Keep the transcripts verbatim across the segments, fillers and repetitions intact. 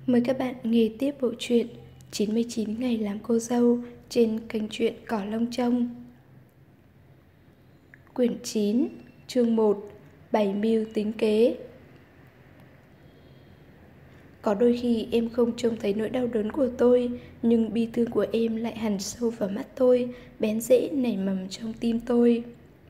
Mời các bạn nghe tiếp bộ truyện chín mươi chín ngày làm cô dâu trên kênh truyện Cỏ Lông Trông. Quyển chín, chương một, Bảy mưu tính kế. Có đôi khi em không trông thấy nỗi đau đớn của tôi, nhưng bi thương của em lại hằn sâu vào mắt tôi, bén rễ nảy mầm trong tim tôi.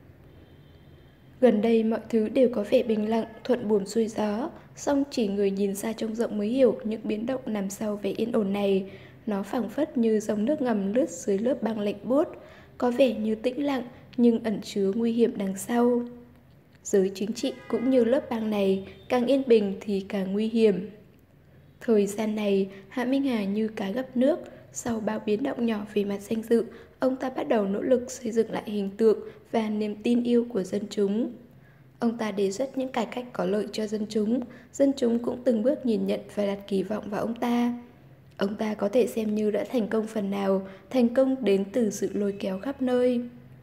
Gần đây mọi thứ đều có vẻ bình lặng, thuận buồm xuôi gió, song chỉ người nhìn xa trông rộng mới hiểu những biến động nằm sau vẻ yên ổn này. Nó phảng phất như dòng nước ngầm lướt dưới lớp băng lạnh buốt, có vẻ như tĩnh lặng nhưng ẩn chứa nguy hiểm đằng sau. Giới chính trị cũng như lớp băng này, càng yên bình thì càng nguy hiểm. Thời gian này, Hạ Minh Hà như cá gắp nước. Sau bao biến động nhỏ về mặt danh dự, ông ta bắt đầu nỗ lực xây dựng lại hình tượng và niềm tin yêu của dân chúng. Ông ta đề xuất những cải cách có lợi cho dân chúng. Dân chúng cũng từng bước nhìn nhận và đặt kỳ vọng vào ông ta. Ông ta có thể xem như đã thành công phần nào, thành công đến từ sự lôi kéo khắp nơi.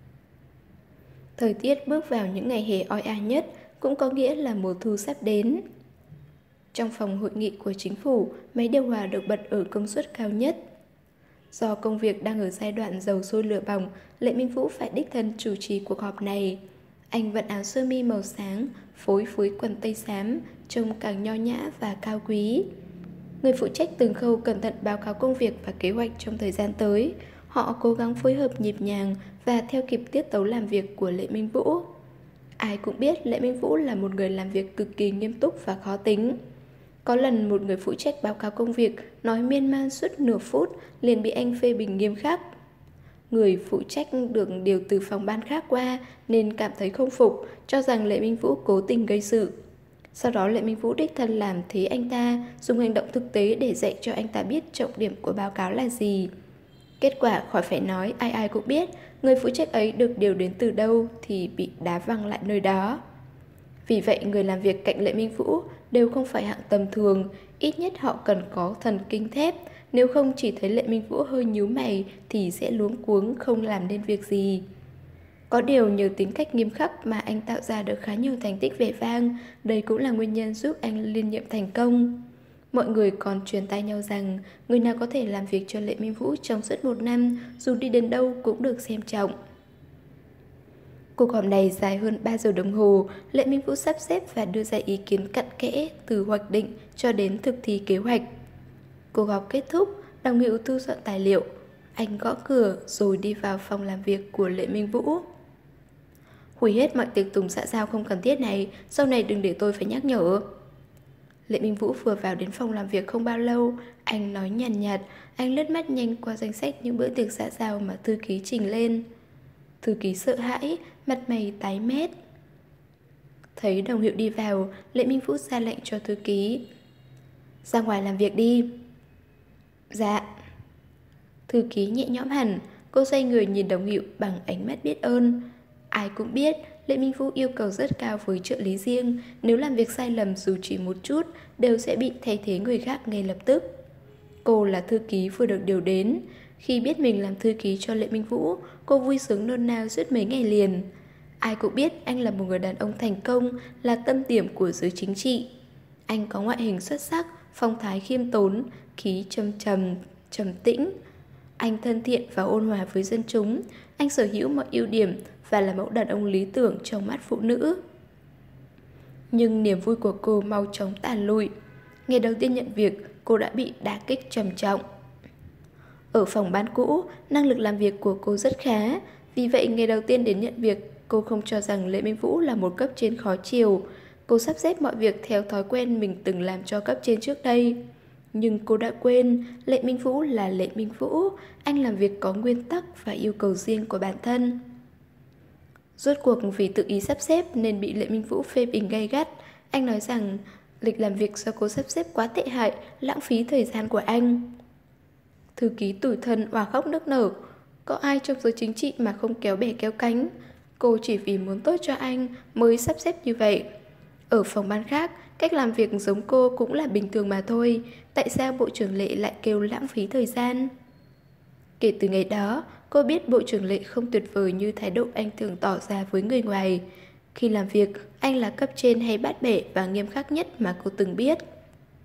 Thời tiết bước vào những ngày hè oi ả nhất, cũng có nghĩa là mùa thu sắp đến. Trong phòng hội nghị của chính phủ, máy điều hòa được bật ở công suất cao nhất. Do công việc đang ở giai đoạn dầu sôi lửa bỏng, Lệ Minh Vũ phải đích thân chủ trì cuộc họp này. Anh vận áo sơ mi màu sáng, phối với quần tây xám, trông càng nho nhã và cao quý. Người phụ trách từng khâu cẩn thận báo cáo công việc và kế hoạch trong thời gian tới. Họ cố gắng phối hợp nhịp nhàng và theo kịp tiết tấu làm việc của Lệ Minh Vũ. Ai cũng biết Lệ Minh Vũ là một người làm việc cực kỳ nghiêm túc và khó tính. Có lần một người phụ trách báo cáo công việc nói miên man suốt nửa phút liền bị anh phê bình nghiêm khắc. Người phụ trách được điều từ phòng ban khác qua nên cảm thấy không phục, cho rằng Lệ Minh Vũ cố tình gây sự. Sau đó Lệ Minh Vũ đích thân làm thế anh ta, dùng hành động thực tế để dạy cho anh ta biết trọng điểm của báo cáo là gì. Kết quả khỏi phải nói, ai ai cũng biết người phụ trách ấy được điều đến từ đâu thì bị đá văng lại nơi đó. Vì vậy người làm việc cạnh Lệ Minh Vũ đều không phải hạng tầm thường, ít nhất họ cần có thần kinh thép, nếu không chỉ thấy Lệ Minh Vũ hơi nhíu mày thì sẽ luống cuống không làm nên việc gì. Có điều nhờ tính cách nghiêm khắc mà anh tạo ra được khá nhiều thành tích vẻ vang, đây cũng là nguyên nhân giúp anh liên nhiệm thành công. Mọi người còn truyền tai nhau rằng người nào có thể làm việc cho Lệ Minh Vũ trong suốt một năm, dù đi đến đâu cũng được xem trọng. Cuộc họp này dài hơn ba giờ đồng hồ, Lệ Minh Vũ sắp xếp và đưa ra ý kiến cặn kẽ từ hoạch định cho đến thực thi kế hoạch. Cuộc họp kết thúc, Đồng Hữu thu dọn tài liệu. Anh gõ cửa rồi đi vào phòng làm việc của Lệ Minh Vũ. Hủy hết mọi tiệc tùng xã giao không cần thiết này, sau này đừng để tôi phải nhắc nhở. Lệ Minh Vũ vừa vào đến phòng làm việc không bao lâu, anh nói nhàn nhạt, anh lướt mắt nhanh qua danh sách những bữa tiệc xã giao mà thư ký trình lên. Thư ký sợ hãi, mặt mày tái mét. Thấy Đồng Hiệu đi vào, Lệ Minh Vũ ra lệnh cho thư ký. Ra ngoài làm việc đi. Dạ. Thư ký nhẹ nhõm hẳn, cô xoay người nhìn Đồng Hiệu bằng ánh mắt biết ơn. Ai cũng biết Lệ Minh Vũ yêu cầu rất cao với trợ lý riêng, nếu làm việc sai lầm dù chỉ một chút đều sẽ bị thay thế người khác ngay lập tức. Cô là thư ký vừa được điều đến. Khi biết mình làm thư ký cho Lệ Minh Vũ, cô vui sướng nôn nao suốt mấy ngày liền. Ai cũng biết anh là một người đàn ông thành công, là tâm điểm của giới chính trị. Anh có ngoại hình xuất sắc, phong thái khiêm tốn, khí trầm trầm, trầm tĩnh. Anh thân thiện và ôn hòa với dân chúng. Anh sở hữu mọi ưu điểm và là mẫu đàn ông lý tưởng trong mắt phụ nữ. Nhưng niềm vui của cô mau chóng tàn lụi. Ngày đầu tiên nhận việc, cô đã bị đả kích trầm trọng. Ở phòng ban cũ, năng lực làm việc của cô rất khá. Vì vậy ngày đầu tiên đến nhận việc, cô không cho rằng Lệ Minh Vũ là một cấp trên khó chiều. Cô sắp xếp mọi việc theo thói quen mình từng làm cho cấp trên trước đây. Nhưng cô đã quên, Lệ Minh Vũ là Lệ Minh Vũ. Anh làm việc có nguyên tắc và yêu cầu riêng của bản thân. Rốt cuộc vì tự ý sắp xếp nên bị Lệ Minh Vũ phê bình gay gắt. Anh nói rằng lịch làm việc do cô sắp xếp quá tệ hại, lãng phí thời gian của anh. Thư ký tủi thân òa khóc nức nở. Có ai trong giới chính trị mà không kéo bè kéo cánh. Cô chỉ vì muốn tốt cho anh mới sắp xếp như vậy. Ở phòng ban khác, cách làm việc giống cô cũng là bình thường mà thôi. Tại sao Bộ trưởng Lệ lại kêu lãng phí thời gian? Kể từ ngày đó, cô biết Bộ trưởng Lệ không tuyệt vời như thái độ anh thường tỏ ra với người ngoài. Khi làm việc, anh là cấp trên hay bát bẻ và nghiêm khắc nhất mà cô từng biết.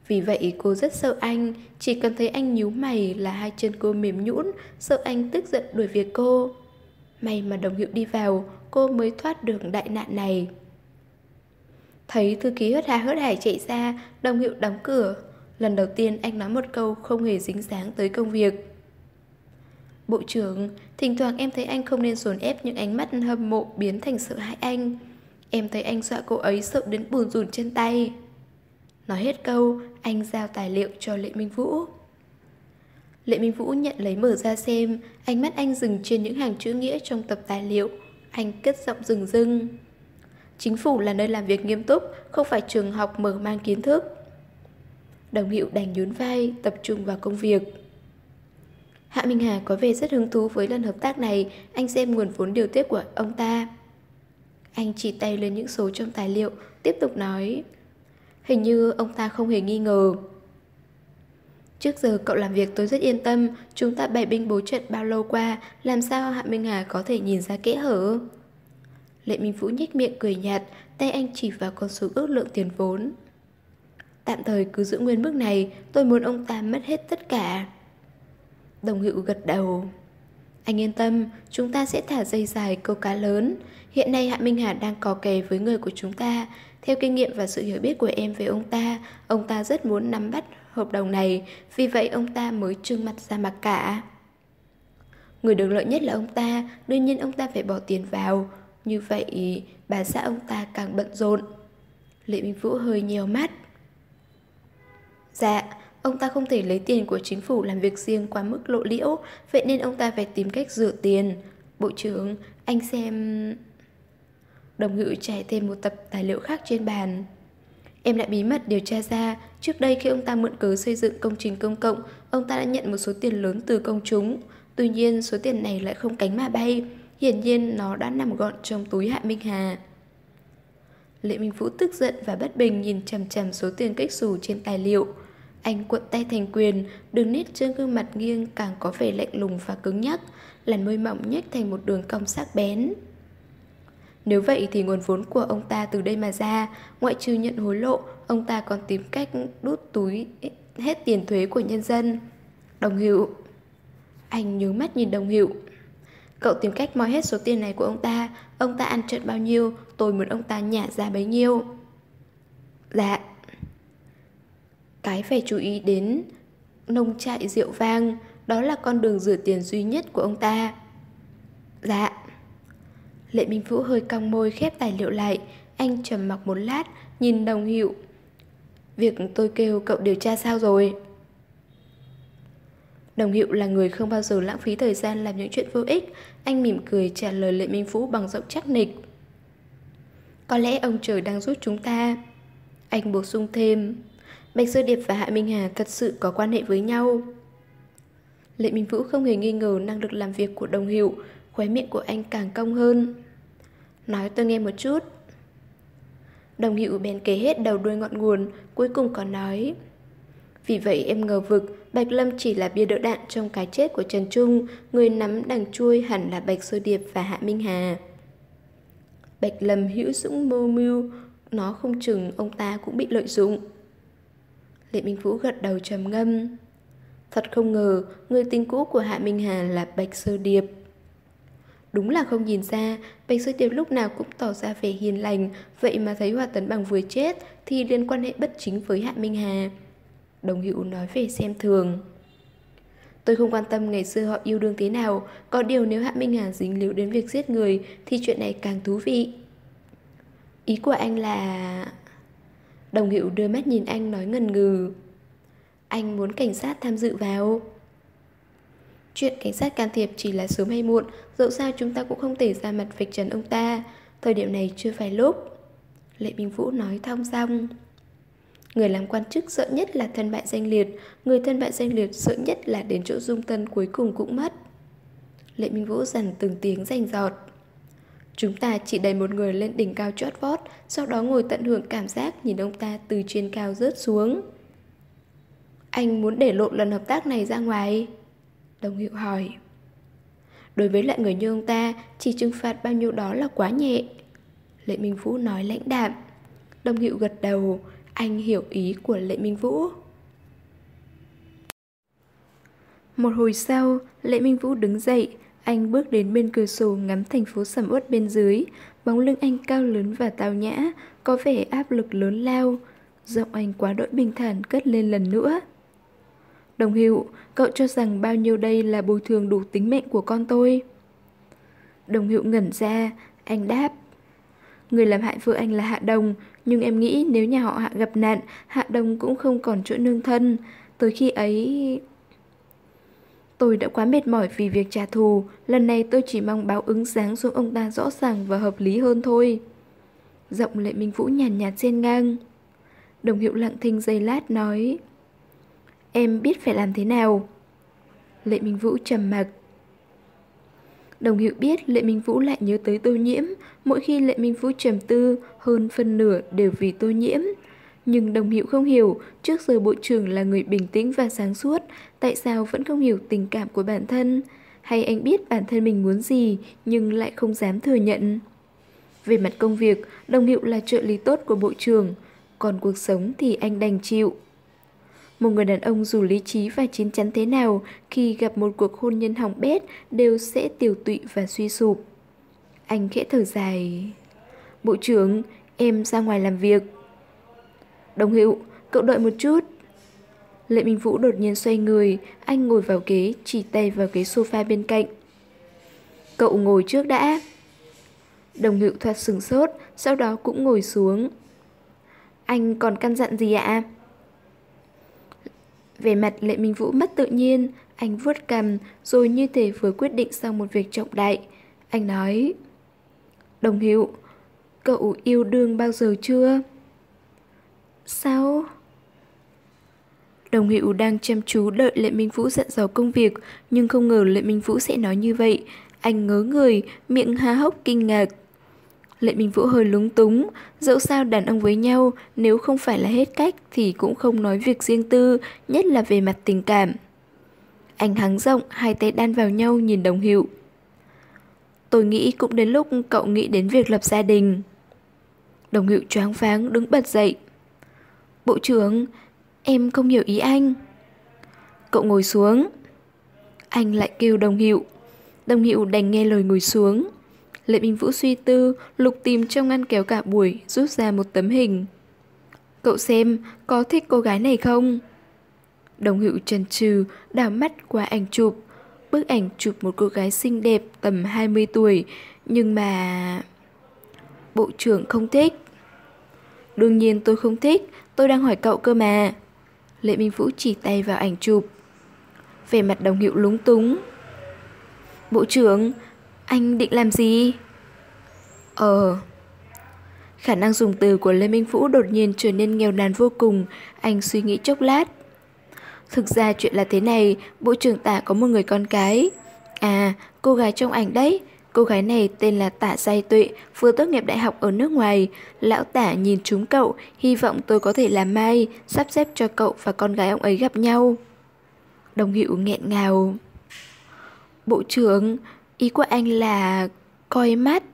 Vì vậy cô rất sợ anh, chỉ cần thấy anh nhíu mày là hai chân cô mềm nhũn, sợ anh tức giận đuổi việc cô. May mà Đồng Hiệu đi vào, cô mới thoát được đại nạn này. Thấy thư ký hớt hà hớt hải chạy ra, Đồng Hiệu đóng cửa. Lần đầu tiên anh nói một câu không hề dính dáng tới công việc. Bộ trưởng, thỉnh thoảng em thấy anh không nên dồn ép những ánh mắt hâm mộ biến thành sợ hãi anh. Em thấy anh dọa cô ấy sợ đến bùn rùn chân tay. Nói hết câu, anh giao tài liệu cho Lệ Minh Vũ. Lệ Minh Vũ nhận lấy mở ra xem, ánh mắt anh dừng trên những hàng chữ nghĩa trong tập tài liệu. Anh cất giọng rừng rưng. Chính phủ là nơi làm việc nghiêm túc, không phải trường học mở mang kiến thức. Đồng Hiệu đành nhún vai, tập trung vào công việc. Hạ Minh Hà có vẻ rất hứng thú với lần hợp tác này, anh xem nguồn vốn điều tiết của ông ta. Anh chỉ tay lên những số trong tài liệu, tiếp tục nói. Hình như ông ta không hề nghi ngờ. Trước giờ cậu làm việc tôi rất yên tâm, chúng ta bày binh bố trận bao lâu qua, làm sao Hạ Minh Hà có thể nhìn ra kẽ hở? Lệ Minh Vũ nhếch miệng cười nhạt, tay anh chỉ vào con số ước lượng tiền vốn. Tạm thời cứ giữ nguyên mức này, tôi muốn ông ta mất hết tất cả. Đồng Hiệu gật đầu. Anh yên tâm, chúng ta sẽ thả dây dài câu cá lớn. Hiện nay Hạ Minh Hà đang cò kè với người của chúng ta. Theo kinh nghiệm và sự hiểu biết của em về ông ta, ông ta rất muốn nắm bắt hợp đồng này, vì vậy ông ta mới trưng mặt ra mặt cả. Người được lợi nhất là ông ta, đương nhiên ông ta phải bỏ tiền vào. Như vậy, bà xã ông ta càng bận rộn. Lệ Minh Vũ hơi nhèo mắt. Dạ, ông ta không thể lấy tiền của chính phủ làm việc riêng quá mức lộ liễu, vậy nên ông ta phải tìm cách rửa tiền. Bộ trưởng, anh xem... Đồng Ngự trải thêm một tập tài liệu khác trên bàn. Em đã bí mật điều tra ra, trước đây khi ông ta mượn cớ xây dựng công trình công cộng, ông ta đã nhận một số tiền lớn từ công chúng. Tuy nhiên, số tiền này lại không cánh mà bay, hiển nhiên nó đã nằm gọn trong túi Hạ Minh Hà. Lệ Minh Vũ tức giận và bất bình nhìn chằm chằm số tiền kếch xù trên tài liệu. Anh cuộn tay thành quyền, đường nét trên gương mặt nghiêng càng có vẻ lạnh lùng và cứng nhắc, làn môi mỏng nhếch thành một đường cong sắc bén. Nếu vậy thì nguồn vốn của ông ta từ đây mà ra, ngoại trừ nhận hối lộ, ông ta còn tìm cách đút túi hết tiền thuế của nhân dân. Đồng Hiệu. Anh nhướng mắt nhìn Đồng Hiệu. Cậu tìm cách moi hết số tiền này của ông ta, ông ta ăn trận bao nhiêu, tôi muốn ông ta nhả ra bấy nhiêu. Dạ. Cái phải chú ý đến nông trại rượu vang, đó là con đường rửa tiền duy nhất của ông ta. Dạ. Lệ Minh Vũ hơi cong môi khép tài liệu lại. Anh trầm mặc một lát, nhìn Đồng Hiệu. Việc tôi kêu cậu điều tra sao rồi? Đồng Hiệu là người không bao giờ lãng phí thời gian làm những chuyện vô ích. Anh mỉm cười trả lời Lệ Minh Vũ bằng giọng chắc nịch. Có lẽ ông trời đang giúp chúng ta. Anh bổ sung thêm. Bạch Sơ Điệp và Hạ Minh Hà thật sự có quan hệ với nhau. Lệ Minh Vũ không hề nghi ngờ năng lực làm việc của Đồng Hiệu. Khóe miệng của anh càng cong hơn. Nói tôi nghe một chút. Đồng Hiệu bèn kể hết đầu đuôi ngọn nguồn, cuối cùng còn nói. Vì vậy em ngờ vực Bạch Lâm chỉ là bia đỡ đạn trong cái chết của Trần Trung. Người nắm đằng chuôi hẳn là Bạch Sơ Điệp và Hạ Minh Hà. Bạch Lâm hữu dũng mưu mưu, nó không chừng ông ta cũng bị lợi dụng. Lệ Minh Vũ gật đầu trầm ngâm. Thật không ngờ người tình cũ của Hạ Minh Hà là Bạch Sơ Điệp. Đúng là không nhìn ra, Bạch Sơ Điệp lúc nào cũng tỏ ra vẻ hiền lành, vậy mà thấy Hoa Tấn Bằng vừa chết thì liên quan hệ bất chính với Hạ Minh Hà. Đồng Hữu nói về xem thường. Tôi không quan tâm ngày xưa họ yêu đương thế nào, có điều nếu Hạ Minh Hà dính líu đến việc giết người thì chuyện này càng thú vị. Ý của anh là... Đồng Hữu đưa mắt nhìn anh nói ngần ngừ. Anh muốn cảnh sát tham dự vào. Chuyện cảnh sát can thiệp chỉ là sớm hay muộn, dẫu sao chúng ta cũng không thể ra mặt vạch trần ông ta. Thời điểm này chưa phải lúc. Lệ Minh Vũ nói thong dong. Người làm quan chức sợ nhất là thân bại danh liệt, người thân bại danh liệt sợ nhất là đến chỗ dung thân cuối cùng cũng mất. Lệ Minh Vũ dằn từng tiếng rành giọt. Chúng ta chỉ đẩy một người lên đỉnh cao chót vót, sau đó ngồi tận hưởng cảm giác nhìn ông ta từ trên cao rớt xuống. Anh muốn để lộ lần hợp tác này ra ngoài? Đồng Hiệu hỏi. Đối với loại người như ông ta, chỉ trừng phạt bao nhiêu đó là quá nhẹ. Lệ Minh Vũ nói lãnh đạm. Đồng Hiệu gật đầu. Anh hiểu ý của Lệ Minh Vũ. Một hồi sau, Lệ Minh Vũ đứng dậy. Anh bước đến bên cửa sổ ngắm thành phố sầm uất bên dưới. Bóng lưng anh cao lớn và tao nhã, có vẻ áp lực lớn lao. Giọng anh quá đỗi bình thản cất lên lần nữa. Đồng Hữu, cậu cho rằng bao nhiêu đây là bồi thường đủ tính mệnh của con tôi? Đồng Hữu ngẩn ra, anh đáp. Người làm hại vợ anh là Hạ Đồng, nhưng em nghĩ nếu nhà họ Hạ gặp nạn, Hạ Đồng cũng không còn chỗ nương thân. Tới khi ấy... Tôi đã quá mệt mỏi vì việc trả thù, lần này tôi chỉ mong báo ứng giáng xuống ông ta rõ ràng và hợp lý hơn thôi. Giọng Lệ Minh Vũ nhàn nhạt chen ngang. Đồng Hữu lặng thinh giây lát nói. Em biết phải làm thế nào? Lệ Minh Vũ trầm mặc. Đồng Hữu biết Lệ Minh Vũ lại nhớ tới Tô Nhiễm. Mỗi khi Lệ Minh Vũ trầm tư, hơn phân nửa đều vì Tô Nhiễm. Nhưng Đồng Hữu không hiểu, trước giờ bộ trưởng là người bình tĩnh và sáng suốt, tại sao vẫn không hiểu tình cảm của bản thân? Hay anh biết bản thân mình muốn gì, nhưng lại không dám thừa nhận? Về mặt công việc, Đồng Hữu là trợ lý tốt của bộ trưởng, còn cuộc sống thì anh đành chịu. Một người đàn ông dù lý trí và chín chắn thế nào, khi gặp một cuộc hôn nhân hỏng bét đều sẽ tiều tụy và suy sụp. Anh khẽ thở dài. Bộ trưởng, em ra ngoài làm việc. Đồng Hữu, cậu đợi một chút. Lệ Minh Vũ đột nhiên xoay người, anh ngồi vào ghế, chỉ tay vào ghế sofa bên cạnh. Cậu ngồi trước đã. Đồng Hữu thoạt sửng sốt, sau đó cũng ngồi xuống. Anh còn căn dặn gì ạ? Về mặt Lệ Minh Vũ mất tự nhiên, anh vuốt cằm rồi như thể vừa quyết định xong một việc trọng đại. Anh nói. Đồng Hữu, cậu yêu đương bao giờ chưa? Sao? Đồng Hữu đang chăm chú đợi Lệ Minh Vũ dặn dò công việc, nhưng không ngờ Lệ Minh Vũ sẽ nói như vậy. Anh ngớ người, miệng há hốc kinh ngạc. Lệ Minh Vũ hơi lúng túng, dẫu sao đàn ông với nhau, nếu không phải là hết cách thì cũng không nói việc riêng tư, nhất là về mặt tình cảm. Anh hắng giọng, hai tay đan vào nhau nhìn Đồng Hữu. Tôi nghĩ cũng đến lúc cậu nghĩ đến việc lập gia đình. Đồng Hữu choáng váng đứng bật dậy. Bộ trưởng, em không hiểu ý anh. Cậu ngồi xuống. Anh lại kêu Đồng Hữu. Đồng Hữu đành nghe lời ngồi xuống. Lệ Minh Vũ suy tư, lục tìm trong ngăn kéo cả buổi, rút ra một tấm hình. Cậu xem, có thích cô gái này không? Đồng Hữu chần chừ, đảo mắt qua ảnh chụp. Bức ảnh chụp một cô gái xinh đẹp tầm hai mươi tuổi, nhưng mà... Bộ trưởng không thích. Đương nhiên tôi không thích, tôi đang hỏi cậu cơ mà. Lệ Minh Vũ chỉ tay vào ảnh chụp. Vẻ mặt Đồng Hữu lúng túng. Bộ trưởng, anh định làm gì? Ờ... Khả năng dùng từ của Lê Minh Vũ đột nhiên trở nên nghèo nàn vô cùng. Anh suy nghĩ chốc lát. Thực ra chuyện là thế này, bộ trưởng Tả có một người con cái. À, cô gái trong ảnh đấy. Cô gái này tên là Tả Giai Tuệ, vừa tốt nghiệp đại học ở nước ngoài. Lão Tả nhìn trúng cậu, hy vọng tôi có thể làm mai, sắp xếp cho cậu và con gái ông ấy gặp nhau. Đồng Hữu nghẹn ngào. Bộ trưởng, ý của anh là coi mắt.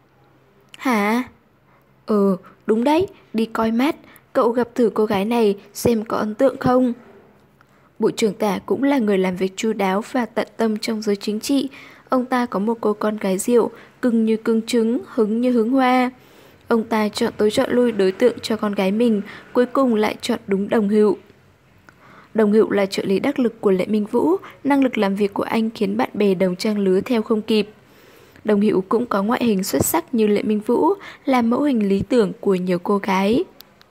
Hả? Ừ, đúng đấy, đi coi mắt. Cậu gặp thử cô gái này xem có ấn tượng không? Bộ trưởng Tả cũng là người làm việc chu đáo và tận tâm trong giới chính trị. Ông ta có một cô con gái rượu, cưng như cưng trứng, hứng như hứng hoa. Ông ta chọn tới chọn lui đối tượng cho con gái mình, cuối cùng lại chọn đúng Đồng Hữu. Đồng Hữu là trợ lý đắc lực của Lệ Minh Vũ, năng lực làm việc của anh khiến bạn bè đồng trang lứa theo không kịp. Đồng Hữu cũng có ngoại hình xuất sắc như Lệ Minh Vũ, là mẫu hình lý tưởng của nhiều cô gái.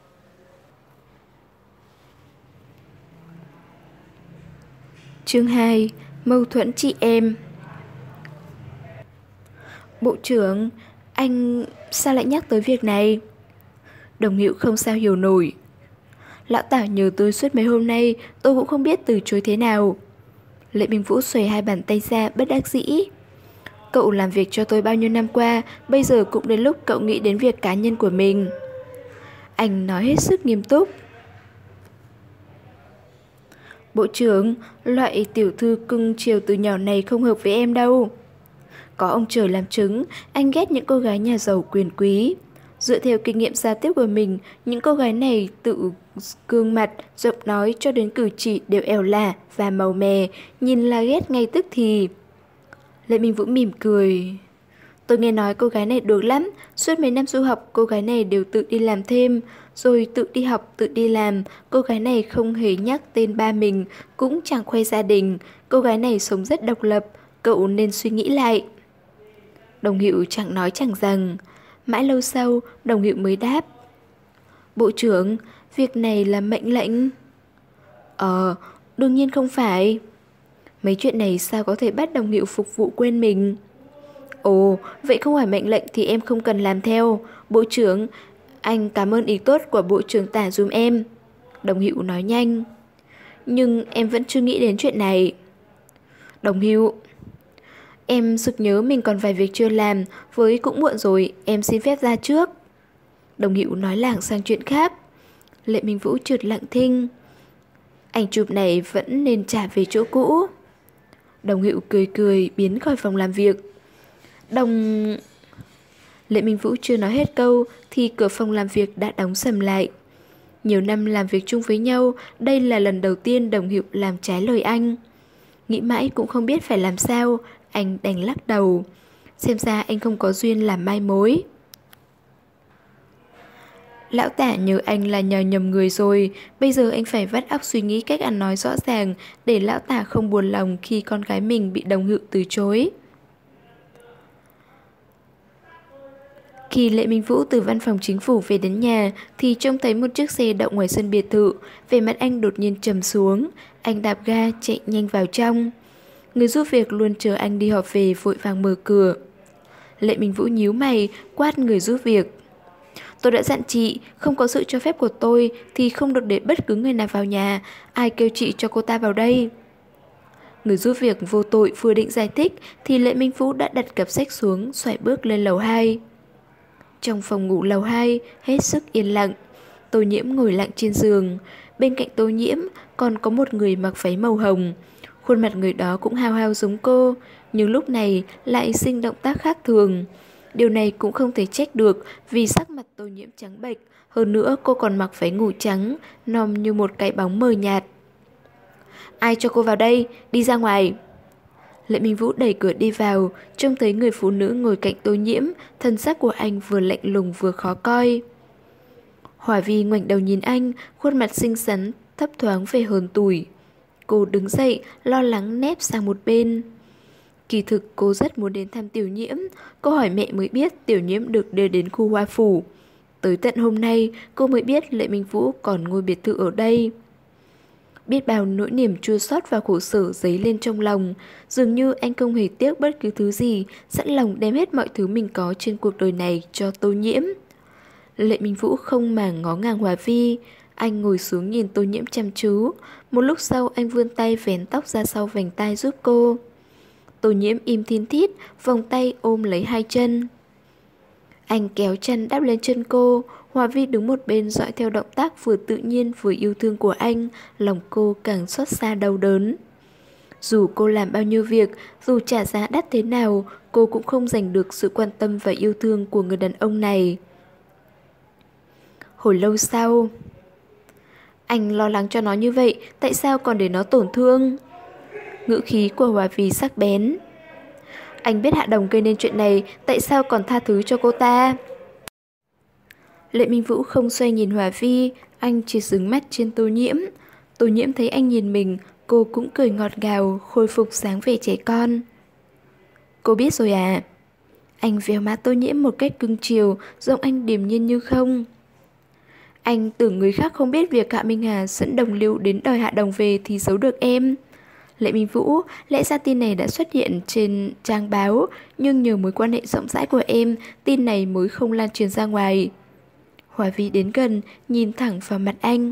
Chương hai. Mâu thuẫn chị em. Bộ trưởng, anh sao lại nhắc tới việc này? Đồng Hữu không sao hiểu nổi. Lão Tả nhờ tôi suốt mấy hôm nay, tôi cũng không biết từ chối thế nào. Lệ Minh Vũ xuề hai bàn tay ra bất đắc dĩ. Cậu làm việc cho tôi bao nhiêu năm qua, bây giờ cũng đến lúc cậu nghĩ đến việc cá nhân của mình. Anh nói hết sức nghiêm túc. Bộ trưởng, loại tiểu thư cưng chiều từ nhỏ này không hợp với em đâu. Có ông trời làm chứng, anh ghét những cô gái nhà giàu quyền quý. Dựa theo kinh nghiệm giao tiếp của mình, những cô gái này tự gương mặt, giọng nói cho đến cử chỉ đều ẻo lả và màu mè, nhìn là ghét ngay tức thì. Lệ Minh Vũ mỉm cười. Tôi nghe nói cô gái này được lắm, suốt mấy năm du học cô gái này đều tự đi làm thêm, rồi tự đi học tự đi làm, cô gái này không hề nhắc tên ba mình, cũng chẳng khoe gia đình, cô gái này sống rất độc lập, cậu nên suy nghĩ lại. Đồng Hiệu chẳng nói chẳng rằng. Mãi lâu sau, Đồng Hiệu mới đáp. Bộ trưởng, việc này là mệnh lệnh. Ờ, đương nhiên không phải. Mấy chuyện này sao có thể bắt Đồng Hiệu phục vụ quên mình? Ồ, vậy không phải mệnh lệnh thì em không cần làm theo. Bộ trưởng, anh cảm ơn ý tốt của Bộ trưởng Tả dùm em. Đồng Hiệu nói nhanh. Nhưng em vẫn chưa nghĩ đến chuyện này. Đồng Hiệu, em sực nhớ mình còn vài việc chưa làm, với cũng muộn rồi, em xin phép ra trước. Đồng Hiệu nói lảng sang chuyện khác. Lệ Minh Vũ trượt lặng thinh. Ảnh chụp này vẫn nên trả về chỗ cũ. Đồng Hiệu cười cười biến khỏi phòng làm việc. Đồng... Lệ Minh Vũ chưa nói hết câu thì cửa phòng làm việc đã đóng sầm lại. Nhiều năm làm việc chung với nhau, đây là lần đầu tiên Đồng Hiệu làm trái lời anh. Nghĩ mãi cũng không biết phải làm sao, anh đành lắc đầu. Xem ra anh không có duyên làm mai mối. Lão Tả nhờ anh là nhờ nhầm người rồi. Bây giờ anh phải vắt óc suy nghĩ cách ăn nói rõ ràng, để Lão Tả không buồn lòng khi con gái mình bị Đồng Hiệu từ chối. Khi Lệ Minh Vũ từ văn phòng chính phủ về đến nhà thì trông thấy một chiếc xe đậu ngoài sân biệt thự. Vẻ mặt anh đột nhiên trầm xuống. Anh đạp ga chạy nhanh vào trong. Người giúp việc luôn chờ anh đi họp về vội vàng mở cửa. Lệ Minh Vũ nhíu mày quát người giúp việc. Tôi đã dặn chị, không có sự cho phép của tôi thì không được để bất cứ người nào vào nhà. Ai kêu chị cho cô ta vào đây? Người giúp việc vô tội vừa định giải thích thì Lệ Minh Vũ đã đặt cặp sách xuống, xoay bước lên lầu hai. Trong phòng ngủ lầu hai, hết sức yên lặng. Tô Nhiễm ngồi lặng trên giường. Bên cạnh Tô Nhiễm còn có một người mặc váy màu hồng. Khuôn mặt người đó cũng hao hao giống cô, nhưng lúc này lại sinh động tác khác thường. Điều này cũng không thể trách được vì sắc mặt Tô Nhiễm trắng bệch. Hơn nữa cô còn mặc váy ngủ trắng, nòm như một cái bóng mờ nhạt. Ai cho cô vào đây? Đi ra ngoài. Lệ Minh Vũ đẩy cửa đi vào, trông thấy người phụ nữ ngồi cạnh Tô Nhiễm, thân sắc của anh vừa lạnh lùng vừa khó coi. Hỏa Vi ngoảnh đầu nhìn anh, khuôn mặt xinh xắn, thấp thoáng về hờn tủi. Cô đứng dậy, lo lắng nép sang một bên. Kỳ thực cô rất muốn đến thăm Tiểu Nhiễm, cô hỏi mẹ mới biết Tiểu Nhiễm được đưa đến khu Hoa Phủ. Tới tận hôm nay, cô mới biết Lệ Minh Vũ còn ngôi biệt thự ở đây. Biết bao nỗi niềm chua xót và khổ sở dấy lên trong lòng. Dường như anh không hề tiếc bất cứ thứ gì, sẵn lòng đem hết mọi thứ mình có trên cuộc đời này cho Tô Nhiễm. Lệ Minh Vũ không màng ngó ngàng Hòa Vi. Anh ngồi xuống nhìn Tô Nhiễm chăm chú. Một lúc sau anh vươn tay vén tóc ra sau vành tai giúp cô. Tô Nhiễm im thin thít, vòng tay ôm lấy hai chân. Anh kéo chân đắp lên chân cô. Hòa Vi đứng một bên dõi theo động tác vừa tự nhiên vừa yêu thương của anh. Lòng cô càng xót xa đau đớn. Dù cô làm bao nhiêu việc, dù trả giá đắt thế nào, cô cũng không giành được sự quan tâm và yêu thương của người đàn ông này. Hồi lâu sau, anh lo lắng cho nó như vậy, tại sao còn để nó tổn thương? Ngữ khí của Hòa Vi sắc bén. Anh biết Hạ Đồng gây nên chuyện này, tại sao còn tha thứ cho cô ta? Lệ Minh Vũ không xoay nhìn Hòa Vi, anh chỉ dừng mắt trên Tô Nhiễm. Tô Nhiễm thấy anh nhìn mình, cô cũng cười ngọt ngào, khôi phục dáng vẻ trẻ con. Cô biết rồi à? Anh véo má Tô Nhiễm một cách cưng chiều, giọng anh điềm nhiên như không. Anh tưởng người khác không biết việc Hạ Minh Hà dẫn Đồng Lưu đến đòi Hạ Đồng về thì giấu được em. Lệ Minh Vũ, lẽ ra tin này đã xuất hiện trên trang báo, nhưng nhờ mối quan hệ rộng rãi của em, tin này mới không lan truyền ra ngoài. Hòa Vi đến gần, nhìn thẳng vào mặt anh.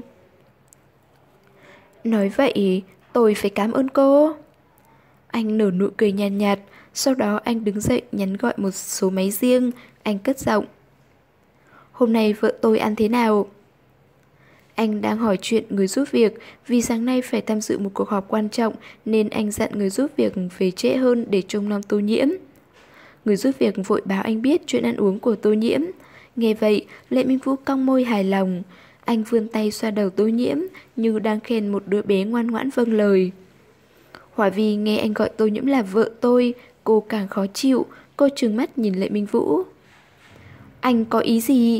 Nói vậy, tôi phải cảm ơn cô. Anh nở nụ cười nhàn nhạt, nhạt, sau đó anh đứng dậy nhắn gọi một số máy riêng, anh cất giọng. Hôm nay vợ tôi ăn thế nào? Anh đang hỏi chuyện người giúp việc, vì sáng nay phải tham dự một cuộc họp quan trọng nên anh dặn người giúp việc về trễ hơn để trông nom Tô Nhiễm. Người giúp việc vội báo anh biết chuyện ăn uống của Tô Nhiễm. Nghe vậy, Lệ Minh Vũ cong môi hài lòng. Anh vươn tay xoa đầu Tô Nhiễm như đang khen một đứa bé ngoan ngoãn vâng lời. Hòa Vi nghe anh gọi Tô Nhiễm là vợ tôi, cô càng khó chịu. Cô trừng mắt nhìn Lệ Minh Vũ. Anh có ý gì?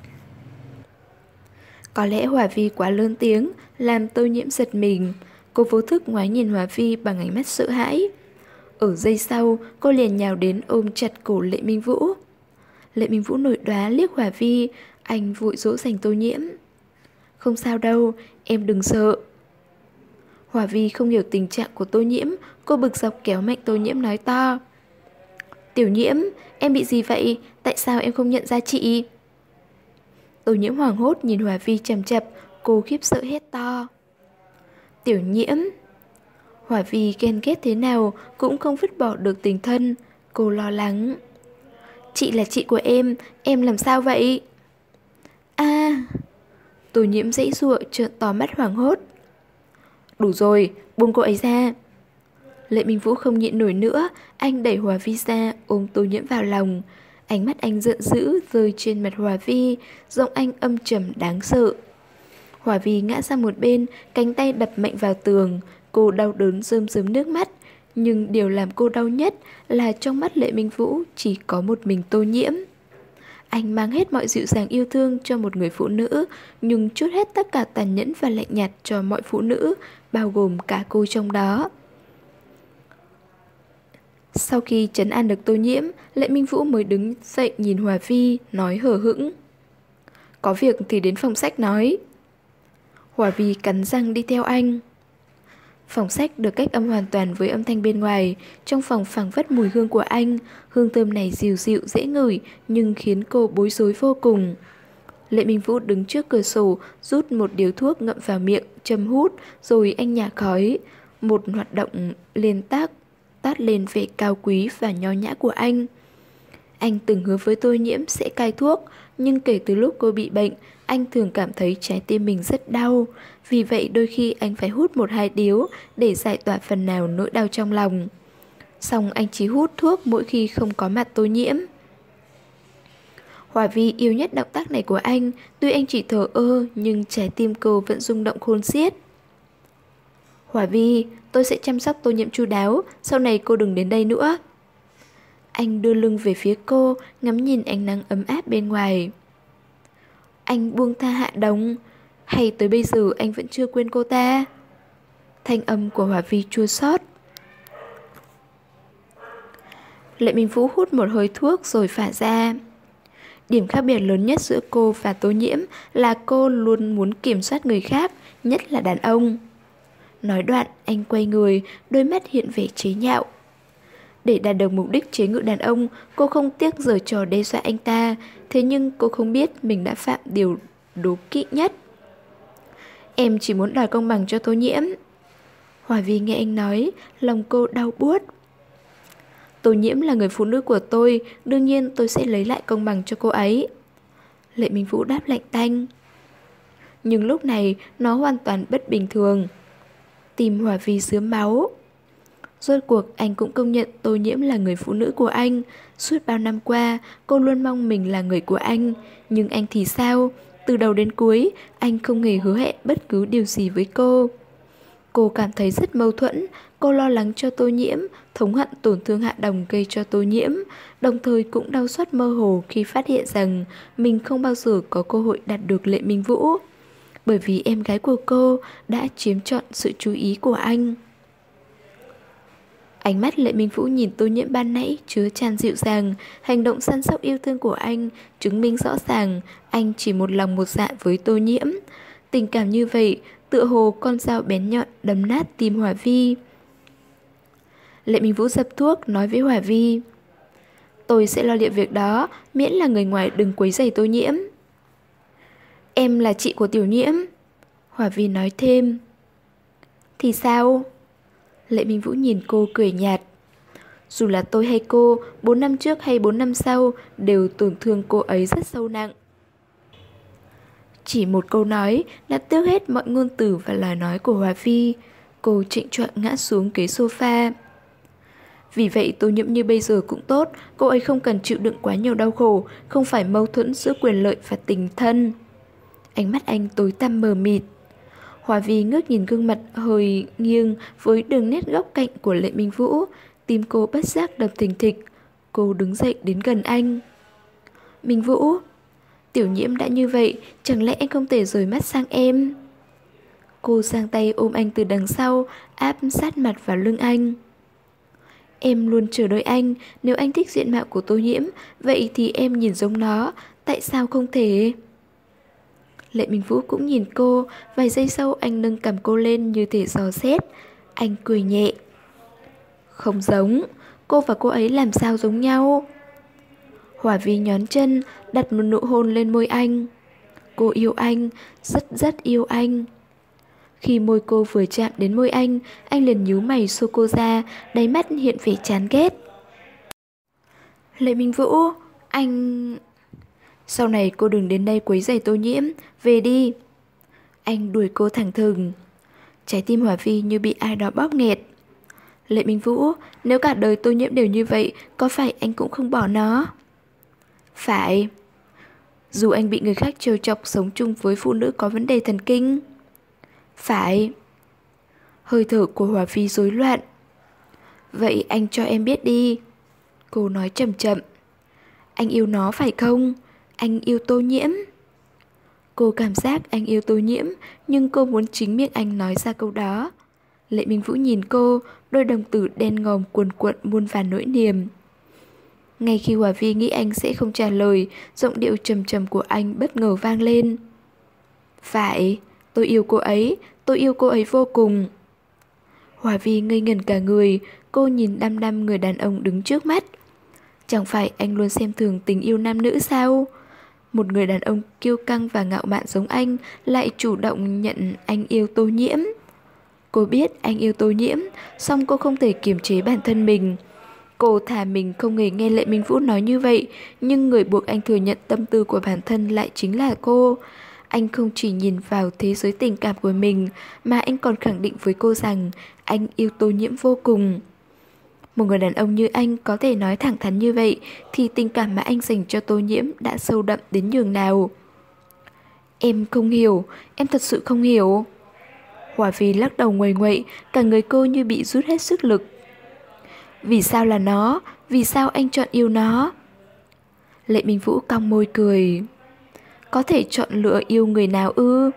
Có lẽ Hòa Vi quá lớn tiếng, làm Tô Nhiễm giật mình. Cô vô thức ngoái nhìn Hòa Vi bằng ánh mắt sợ hãi. Ở giây sau, cô liền nhào đến ôm chặt cổ Lệ Minh Vũ. Lệ Minh Vũ nổi đoá liếc Hòa Vi, anh vội dỗ dành Tô Nhiễm. Không sao đâu, em đừng sợ. Hòa Vi không hiểu tình trạng của Tô Nhiễm, cô bực dọc kéo mạnh Tô Nhiễm nói to. Tiểu Nhiễm, em bị gì vậy? Tại sao em không nhận ra chị? Tô Nhiễm hoảng hốt nhìn Hòa Vi chằm chặp, cô khiếp sợ hét to. Tiểu Nhiễm. Hòa Vi ghen ghét thế nào cũng không vứt bỏ được tình thân, cô lo lắng. Chị là chị của em, em làm sao vậy? À. Tô Nhiễm dãy giụa trợn to mắt hoảng hốt. Đủ rồi, buông cô ấy ra. Lệ Minh Vũ không nhịn nổi nữa, anh đẩy Hòa Vi ra, ôm Tô Nhiễm vào lòng. Ánh mắt anh giận dữ rơi trên mặt Hòa Vi, giọng anh âm trầm đáng sợ. Hòa Vi ngã sang một bên, cánh tay đập mạnh vào tường, cô đau đớn rơm rớm nước mắt. Nhưng điều làm cô đau nhất là trong mắt Lệ Minh Vũ chỉ có một mình Tô Nhiễm. Anh mang hết mọi dịu dàng yêu thương cho một người phụ nữ, nhưng trút hết tất cả tàn nhẫn và lạnh nhạt cho mọi phụ nữ, bao gồm cả cô trong đó. Sau khi trấn an được Tô Nhiễm, Lệ Minh Vũ mới đứng dậy nhìn Hòa Vi, nói hờ hững. Có việc thì đến phòng sách nói. Hòa Vi cắn răng đi theo anh. Phòng sách được cách âm hoàn toàn với âm thanh bên ngoài. Trong phòng phảng phất mùi hương của anh. Hương thơm này dịu dịu dễ ngửi, nhưng khiến cô bối rối vô cùng. Lệ Minh Vũ đứng trước cửa sổ, rút một điếu thuốc ngậm vào miệng, châm hút, rồi anh nhả khói. Một hoạt động liên tác tát lên vẻ cao quý và nho nhã của anh. Anh từng hứa với Tô Nhiễm sẽ cai thuốc, nhưng kể từ lúc cô bị bệnh, anh thường cảm thấy trái tim mình rất đau. Vì vậy đôi khi anh phải hút một hai điếu để giải tỏa phần nào nỗi đau trong lòng. Xong anh chỉ hút thuốc mỗi khi không có mặt Tô Nhiễm. Hòa Vi yêu nhất động tác này của anh, tuy anh chỉ thờ ơ nhưng trái tim cô vẫn rung động khôn xiết. Hòa Vi, tôi sẽ chăm sóc Tô Nhiễm chu đáo, sau này cô đừng đến đây nữa. Anh đưa lưng về phía cô, ngắm nhìn ánh nắng ấm áp bên ngoài. Anh buông tha Hạ Đồng, hay tới bây giờ anh vẫn chưa quên cô ta? Thanh âm của Hòa Vi chua xót. Lệ Minh Vũ hút một hơi thuốc rồi phả ra. Điểm khác biệt lớn nhất giữa cô và Tô Nhiễm là cô luôn muốn kiểm soát người khác, nhất là đàn ông. Nói đoạn, anh quay người, đôi mắt hiện vẻ chế nhạo. Để đạt được mục đích chế ngự đàn ông, cô không tiếc giở trò đe dọa anh ta. Thế nhưng cô không biết mình đã phạm điều đố kỵ nhất. Em chỉ muốn đòi công bằng cho Tô Nhiễm. Hòa Vi nghe anh nói, lòng cô đau buốt. Tô Nhiễm là người phụ nữ của tôi, đương nhiên tôi sẽ lấy lại công bằng cho cô ấy. Lệ Minh Vũ đáp lạnh tanh. Nhưng lúc này nó hoàn toàn bất bình thường. Tim Hòa Vi xướm máu. Rốt cuộc anh cũng công nhận Tô Nhiễm là người phụ nữ của anh. Suốt bao năm qua cô luôn mong mình là người của anh. Nhưng anh thì sao? Từ đầu đến cuối anh không hề hứa hẹn bất cứ điều gì với cô. Cô cảm thấy rất mâu thuẫn. Cô lo lắng cho Tô Nhiễm, thống hận tổn thương Hạ Đồng gây cho Tô Nhiễm, đồng thời cũng đau xót mơ hồ khi phát hiện rằng mình không bao giờ có cơ hội đạt được Lệ Minh Vũ, bởi vì em gái của cô đã chiếm trọn sự chú ý của anh. Ánh mắt Lệ Minh Vũ nhìn Tô Nhiễm ban nãy chứa tràn dịu dàng, hành động săn sóc yêu thương của anh chứng minh rõ ràng anh chỉ một lòng một dạ với Tô Nhiễm. Tình cảm như vậy tựa hồ con dao bén nhọn đâm nát tim Hòa Vi. Lệ Minh Vũ dập thuốc nói với Hòa Vi. Tôi sẽ lo liệu việc đó, miễn là người ngoài đừng quấy rầy Tô Nhiễm. Em là chị của Tiểu Nhiễm. Hòa Vi nói thêm. Thì sao? Lệ Minh Vũ nhìn cô cười nhạt. Dù là tôi hay cô, bốn năm trước hay bốn năm sau đều tổn thương cô ấy rất sâu nặng. Chỉ một câu nói đã tước hết mọi ngôn từ và lời nói của Hòa Vi. Cô trịnh trọng ngã xuống ghế sofa. Vì vậy Tô Nhiễm như bây giờ cũng tốt, cô ấy không cần chịu đựng quá nhiều đau khổ, không phải mâu thuẫn giữa quyền lợi và tình thân. Ánh mắt anh tối tăm mờ mịt. Hòa Vi ngước nhìn gương mặt hơi nghiêng với đường nét góc cạnh của Lệ Minh Vũ, tim cô bất giác đập thình thịch. Cô đứng dậy đến gần anh. Minh Vũ, Tiểu Nhiễm đã như vậy, chẳng lẽ anh không thể rời mắt sang em? Cô giang tay ôm anh từ đằng sau, áp sát mặt vào lưng anh. Em luôn chờ đợi anh, nếu anh thích diện mạo của Tô Nhiễm, vậy thì em nhìn giống nó, tại sao không thể? Lệ Minh Vũ cũng nhìn cô, vài giây sau anh nâng cằm cô lên như thể dò xét. Anh cười nhẹ. Không giống, cô và cô ấy làm sao giống nhau? Hòa Vi nhón chân, đặt một nụ hôn lên môi anh. Cô yêu anh, rất rất yêu anh. Khi môi cô vừa chạm đến môi anh, anh liền nhíu mày xô cô ra, đáy mắt hiện vẻ chán ghét. Lệ Minh Vũ, anh... Sau này cô đừng đến đây quấy rầy Tô Nhiễm, về đi. Anh đuổi cô thẳng thừng. Trái tim Hòa Vi như bị ai đó bóp nghẹt. Lệ Minh Vũ, nếu cả đời Tô Nhiễm đều như vậy, có phải anh cũng không bỏ nó? Phải. Dù anh bị người khác trêu chọc sống chung với phụ nữ có vấn đề thần kinh. Phải. Hơi thở của Hòa Vi rối loạn. Vậy anh cho em biết đi. Cô nói chậm chậm. Anh yêu nó phải không? Anh yêu Tô Nhiễm. Cô cảm giác anh yêu Tô Nhiễm, nhưng cô muốn chính miệng anh nói ra câu đó. Lệ Minh Vũ nhìn cô, đôi đồng tử đen ngòm cuồn cuộn muôn vàn nỗi niềm. Ngay khi Hòa Vi nghĩ anh sẽ không trả lời, giọng điệu trầm trầm của anh bất ngờ vang lên. Phải, tôi yêu cô ấy, tôi yêu cô ấy vô cùng. Hòa Vi ngây ngẩn cả người, cô nhìn đăm đăm người đàn ông đứng trước mắt. Chẳng phải anh luôn xem thường tình yêu nam nữ sao? Một người đàn ông kiêu căng và ngạo mạn giống anh lại chủ động nhận anh yêu Tô Nhiễm. Cô biết anh yêu Tô Nhiễm, song cô không thể kiềm chế bản thân mình. Cô thà mình không hề nghe Lệ Minh Vũ nói như vậy, nhưng người buộc anh thừa nhận tâm tư của bản thân lại chính là cô. Anh không chỉ nhìn vào thế giới tình cảm của mình, mà anh còn khẳng định với cô rằng anh yêu Tô Nhiễm vô cùng. Một người đàn ông như anh có thể nói thẳng thắn như vậy, thì tình cảm mà anh dành cho Tô Nhiễm đã sâu đậm đến nhường nào. Em không hiểu, em thật sự không hiểu. Hòa Vi lắc đầu nguầy nguậy, cả người cô như bị rút hết sức lực. Vì sao là nó? Vì sao anh chọn yêu nó? Lệ Minh Vũ cong môi cười. Có thể chọn lựa yêu người nào ư?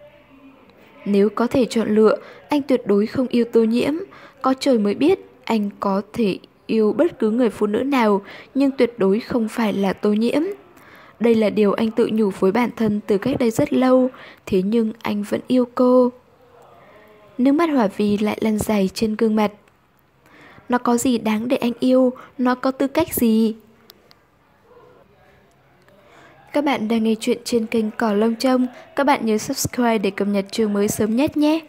Nếu có thể chọn lựa, anh tuyệt đối không yêu Tô Nhiễm. Có trời mới biết anh có thể yêu bất cứ người phụ nữ nào, nhưng tuyệt đối không phải là Tô Nhiễm. Đây là điều anh tự nhủ với bản thân từ cách đây rất lâu, thế nhưng anh vẫn yêu cô. Nước mắt Hòa Vi lại lăn dài trên gương mặt. Nó có gì đáng để anh yêu? Nó có tư cách gì? Các bạn đang nghe chuyện trên kênh Cỏ Lông Trông. Các bạn nhớ subscribe để cập nhật chương mới sớm nhất nhé.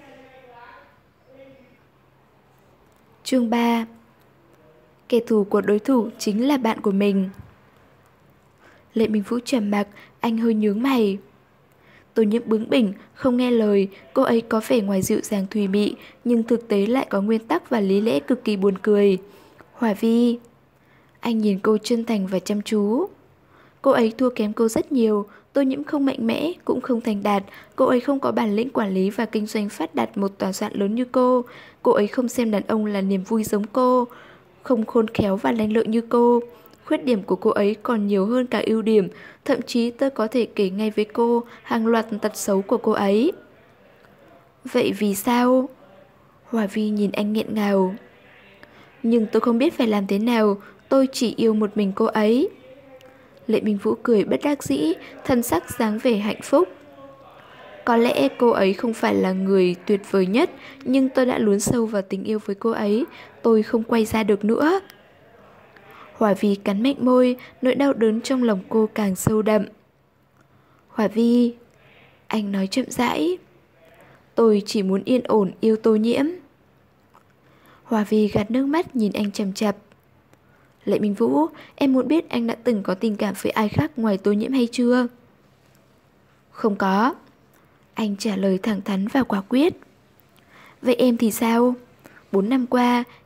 Chương ba. Kẻ thù của đối thủ chính là bạn của mình. Lệ Minh Vũ trầm mặc, anh hơi nhướng mày. Tô Nhiễm bướng bỉnh, không nghe lời, cô ấy có vẻ ngoài dịu dàng thùy mị, nhưng thực tế lại có nguyên tắc và lý lẽ cực kỳ buồn cười. Hòa Vi. Anh nhìn cô chân thành và chăm chú. Cô ấy thua kém cô rất nhiều, Tô Nhiễm không mạnh mẽ, cũng không thành đạt, cô ấy không có bản lĩnh quản lý và kinh doanh phát đạt một tòa soạn lớn như cô, cô ấy không xem đàn ông là niềm vui giống cô, không khôn khéo và lanh lợi như cô. Khuyết điểm của cô ấy còn nhiều hơn cả ưu điểm, thậm chí tôi có thể kể ngay với cô hàng loạt tật xấu của cô ấy. Vậy vì sao? Hòa Vi nhìn anh nghẹn ngào. Nhưng tôi không biết phải làm thế nào, tôi chỉ yêu một mình cô ấy. Lệ Minh Vũ cười bất đắc dĩ, thân sắc dáng vẻ hạnh phúc. Có lẽ cô ấy không phải là người tuyệt vời nhất, nhưng tôi đã lún sâu vào tình yêu với cô ấy, tôi không quay ra được nữa. Hòa Vi cắn mạnh môi, nỗi đau đớn trong lòng cô càng sâu đậm. Hòa Vi, anh nói chậm rãi. Tôi chỉ muốn yên ổn yêu Tô Nhiễm. Hòa Vi gạt nước mắt nhìn anh chằm chặp. Lệ Minh Vũ, em muốn biết anh đã từng có tình cảm với ai khác ngoài Tô Nhiễm hay chưa? Không có. Anh trả lời thẳng thắn và quả quyết. Vậy em thì sao? Bốn năm qua,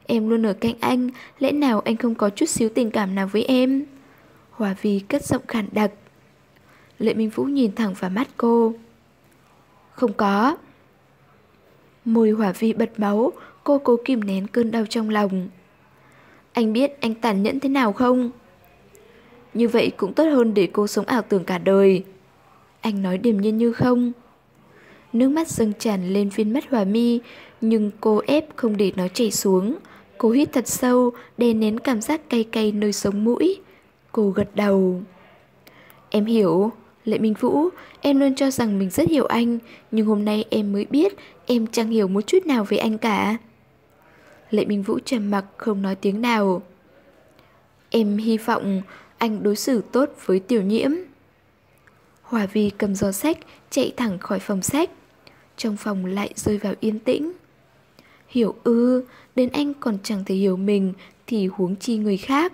Em luôn ở cạnh anh, lẽ nào anh không có chút xíu tình cảm nào với em? Hòa Vi cất giọng khàn đặc. Lệ Minh Vũ nhìn thẳng vào mắt cô. Không có. Môi Hòa Vi bật máu, cô cố kìm nén cơn đau trong lòng. Anh biết anh tàn nhẫn thế nào không? Như vậy cũng tốt hơn để cô sống ảo tưởng cả đời. Anh nói điềm nhiên như không. Nước mắt dâng tràn lên viên mắt Hòa Mi, nhưng cô ép không để nó chảy xuống. Cô hít thật sâu, đè nén cảm giác cay cay nơi sống mũi. Cô gật đầu. Em hiểu, Lệ Minh Vũ, em luôn cho rằng mình rất hiểu anh, nhưng hôm nay em mới biết em chẳng hiểu một chút nào về anh cả. Lệ Minh Vũ trầm mặc không nói tiếng nào. Em hy vọng anh đối xử tốt với Tiểu Nhiễm. Hòa Vi cầm giỏ sách, chạy thẳng khỏi phòng sách. Trong phòng lại rơi vào yên tĩnh. Hiểu ư, đến anh còn chẳng thể hiểu mình thì huống chi người khác.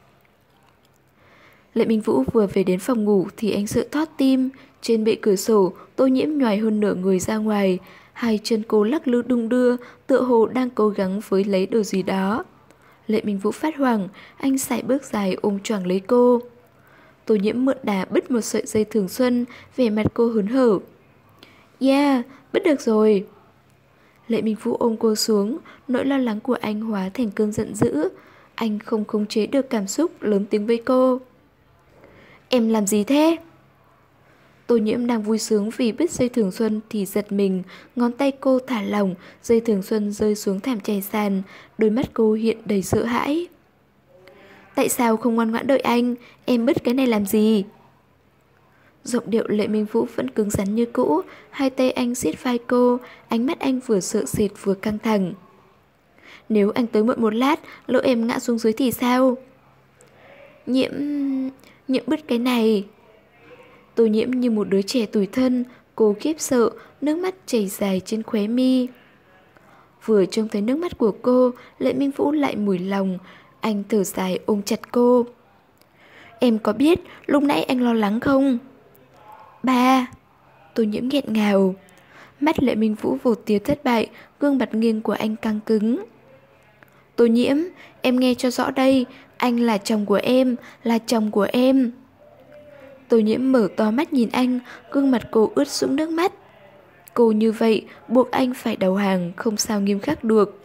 Lệ Minh Vũ vừa về đến phòng ngủ thì anh sợ thót tim. Trên bệ cửa sổ, Tô Nhiễm nhoài hơn nửa người ra ngoài. Hai chân cô lắc lư đung đưa, tựa hồ đang cố gắng với lấy đồ gì đó. Lệ Minh Vũ phát hoảng, anh sải bước dài ôm choàng lấy cô. Tô Nhiễm mượn đà bứt một sợi dây thường xuân, vẻ mặt cô hớn hở. Yeah, bứt được rồi. Lệ Minh Vũ ôm cô xuống, nỗi lo lắng của anh hóa thành cơn giận dữ. Anh không khống chế được cảm xúc, lớn tiếng với cô. Em làm gì thế? Tô Nhiễm đang vui sướng vì bứt dây thường xuân thì giật mình, ngón tay cô thả lỏng, dây thường xuân rơi xuống thảm trải sàn, đôi mắt cô hiện đầy sợ hãi. Tại sao không ngoan ngoãn đợi anh? Em bứt cái này làm gì? Giọng điệu Lệ Minh Vũ vẫn cứng rắn như cũ, hai tay anh siết vai cô, ánh mắt anh vừa sợ sệt vừa căng thẳng. Nếu anh tới muộn một lát, lỡ em ngã xuống dưới thì sao? Nhiễm... Nhiễm bứt cái này. Tô Nhiễm như một đứa trẻ tủi thân, cô khiếp sợ, nước mắt chảy dài trên khóe mi. Vừa trông thấy nước mắt của cô, Lệ Minh Vũ lại mủi lòng, anh thở dài ôm chặt cô. Em có biết lúc nãy anh lo lắng không? Ba. Tô Nhiễm nghẹn ngào. Mắt Lệ Minh Vũ vụt tia thất bại, gương mặt nghiêng của anh căng cứng. Tô Nhiễm, em nghe cho rõ đây, anh là chồng của em, là chồng của em. Tô Nhiễm mở to mắt nhìn anh, gương mặt cô ướt sũng nước mắt. Cô như vậy buộc anh phải đầu hàng, không sao nghiêm khắc được.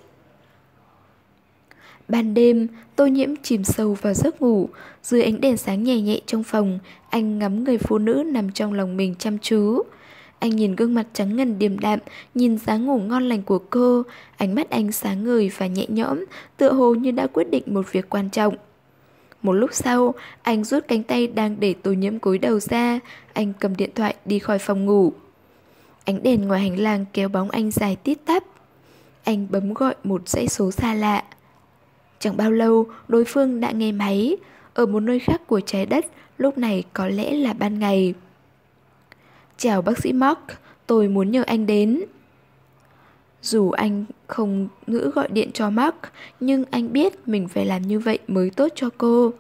Ban đêm, Tô Nhiễm chìm sâu vào giấc ngủ. Dưới ánh đèn sáng nhẹ nhẹ trong phòng, anh ngắm người phụ nữ nằm trong lòng mình chăm chú. Anh nhìn gương mặt trắng ngần điềm đạm, nhìn dáng ngủ ngon lành của cô. Ánh mắt anh sáng ngời và nhẹ nhõm, tựa hồ như đã quyết định một việc quan trọng. Một lúc sau, anh rút cánh tay đang để Tô Nhiễm cúi đầu ra. Anh cầm điện thoại đi khỏi phòng ngủ. Ánh đèn ngoài hành lang kéo bóng anh dài tít tắp. Anh bấm gọi một dãy số xa lạ. Chẳng bao lâu, đối phương đã nghe máy. Ở một nơi khác của trái đất, lúc này có lẽ là ban ngày. Chào bác sĩ Mark, tôi muốn nhờ anh đến. Dù anh không ngữ gọi điện cho Mark, nhưng anh biết mình phải làm như vậy mới tốt cho cô.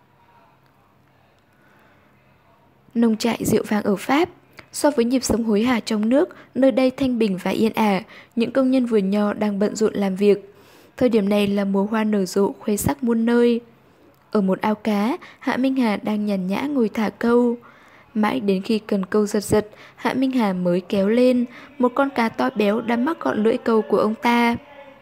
Nông trại rượu vang ở Pháp. So với nhịp sống hối hả trong nước, nơi đây thanh bình và yên ả. Những công nhân vườn nho đang bận rộn làm việc. Thời điểm này là mùa hoa nở rộ khoe sắc muôn nơi. Ở một ao cá, Hạ Minh Hà đang nhàn nhã ngồi thả câu. Mãi đến khi cần câu giật giật, Hạ Minh Hà mới kéo lên. Một con cá to béo đã mắc gọn lưỡi câu của ông ta.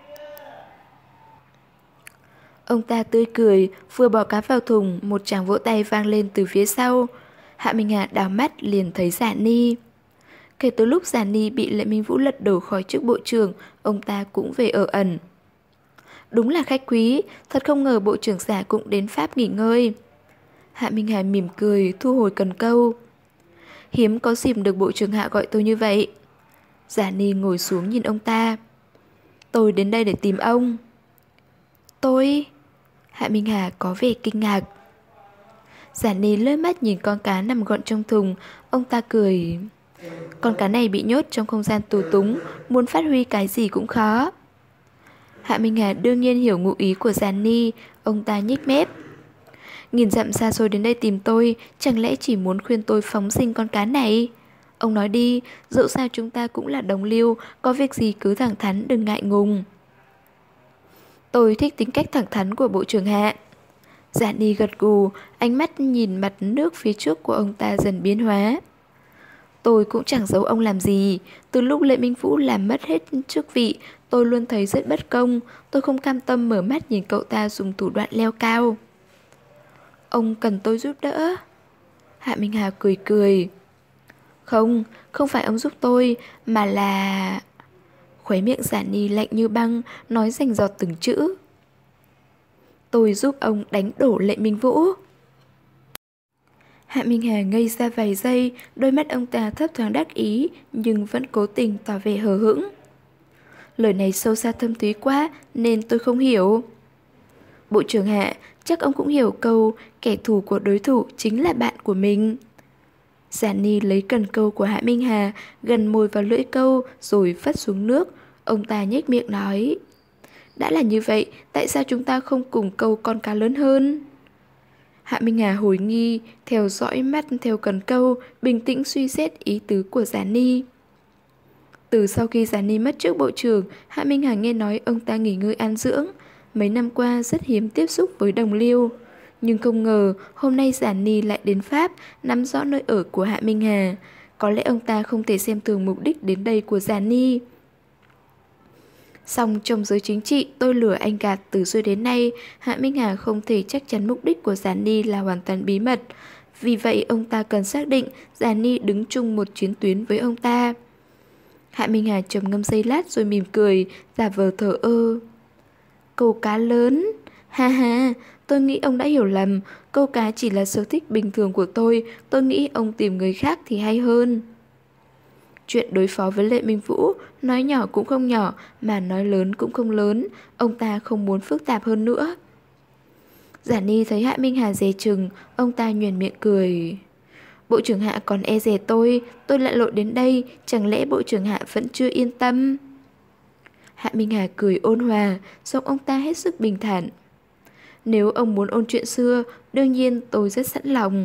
Ông ta tươi cười, vừa bỏ cá vào thùng, một tràng vỗ tay vang lên từ phía sau. Hạ Minh Hà đảo mắt liền thấy Giả Ni. Kể từ lúc Giả Ni bị Lệ Minh Vũ lật đổ khỏi chức bộ trưởng, ông ta cũng về ở ẩn. Đúng là khách quý, thật không ngờ bộ trưởng Giả cũng đến Pháp nghỉ ngơi. Hạ Minh Hà mỉm cười, thu hồi cần câu. Hiếm có dịp được bộ trưởng Hạ gọi tôi như vậy. Giả Ni ngồi xuống nhìn ông ta. Tôi đến đây để tìm ông. Tôi? Hạ Minh Hà có vẻ kinh ngạc. Giả Ni lướt mắt nhìn con cá nằm gọn trong thùng. Ông ta cười. Con cá này bị nhốt trong không gian tù túng, muốn phát huy cái gì cũng khó. Hạ Minh Hà đương nhiên hiểu ngụ ý của Giả Ni. Ông ta nhếch mép. Nghìn dặm xa xôi đến đây tìm tôi, chẳng lẽ chỉ muốn khuyên tôi phóng sinh con cá này? Ông nói đi, dẫu sao chúng ta cũng là đồng liêu, có việc gì cứ thẳng thắn đừng ngại ngùng. Tôi thích tính cách thẳng thắn của Bộ trưởng Hạ. Dạ Ni gật gù, ánh mắt nhìn mặt nước phía trước của ông ta dần biến hóa. Tôi cũng chẳng giấu ông làm gì. Từ lúc Lệ Minh Vũ làm mất hết chức vị, tôi luôn thấy rất bất công. Tôi không cam tâm mở mắt nhìn cậu ta dùng thủ đoạn leo cao. Ông cần tôi giúp đỡ? Hạ Minh Hà cười cười. Không, không phải ông giúp tôi, mà là... Khóe miệng Giả Ni lạnh như băng, nói rành giọt từng chữ. Tôi giúp ông đánh đổ Lệ Minh Vũ. Hạ Minh Hà ngây ra vài giây, đôi mắt ông ta thấp thoáng đắc ý, nhưng vẫn cố tình tỏ vẻ hờ hững. Lời này sâu xa thâm thúy quá, nên tôi không hiểu. Bộ trưởng Hạ, chắc ông cũng hiểu câu kẻ thù của đối thủ chính là bạn của mình. Giả Ni lấy cần câu của Hạ Minh Hà, gần môi vào lưỡi câu rồi vất xuống nước. Ông ta nhếch miệng nói, đã là như vậy, tại sao chúng ta không cùng câu con cá lớn hơn? Hạ Minh Hà hồi nghi, theo dõi mắt theo cần câu, bình tĩnh suy xét ý tứ của Giả Ni. Từ sau khi Giả Ni mất chức bộ trưởng, Hạ Minh Hà nghe nói ông ta nghỉ ngơi an dưỡng. Mấy năm qua rất hiếm tiếp xúc với đồng liêu. Nhưng không ngờ hôm nay Giả Ni lại đến Pháp, nắm rõ nơi ở của Hạ Minh Hà. Có lẽ ông ta không thể xem thường mục đích đến đây của Giả Ni. Song trong giới chính trị, tôi lừa anh gạt từ xưa đến nay, Hạ Minh Hà không thể chắc chắn mục đích của Giả Ni là hoàn toàn bí mật. Vì vậy ông ta cần xác định Giả Ni đứng chung một chiến tuyến với ông ta. Hạ Minh Hà trầm ngâm giây lát rồi mỉm cười, giả vờ thờ ơ. Câu cá lớn? Ha ha, tôi nghĩ ông đã hiểu lầm, câu cá chỉ là sở thích bình thường của tôi, tôi nghĩ ông tìm người khác thì hay hơn. Chuyện đối phó với Lệ Minh Vũ, nói nhỏ cũng không nhỏ, mà nói lớn cũng không lớn, ông ta không muốn phức tạp hơn nữa. Giả Ni thấy Hạ Minh Hà dè chừng, ông ta nhoẻn miệng cười. Bộ trưởng Hạ còn e dè tôi, tôi lặn lội đến đây, chẳng lẽ Bộ trưởng Hạ vẫn chưa yên tâm? Hạ Minh Hà cười ôn hòa, giọng ông ta hết sức bình thản. Nếu ông muốn ôn chuyện xưa, đương nhiên tôi rất sẵn lòng.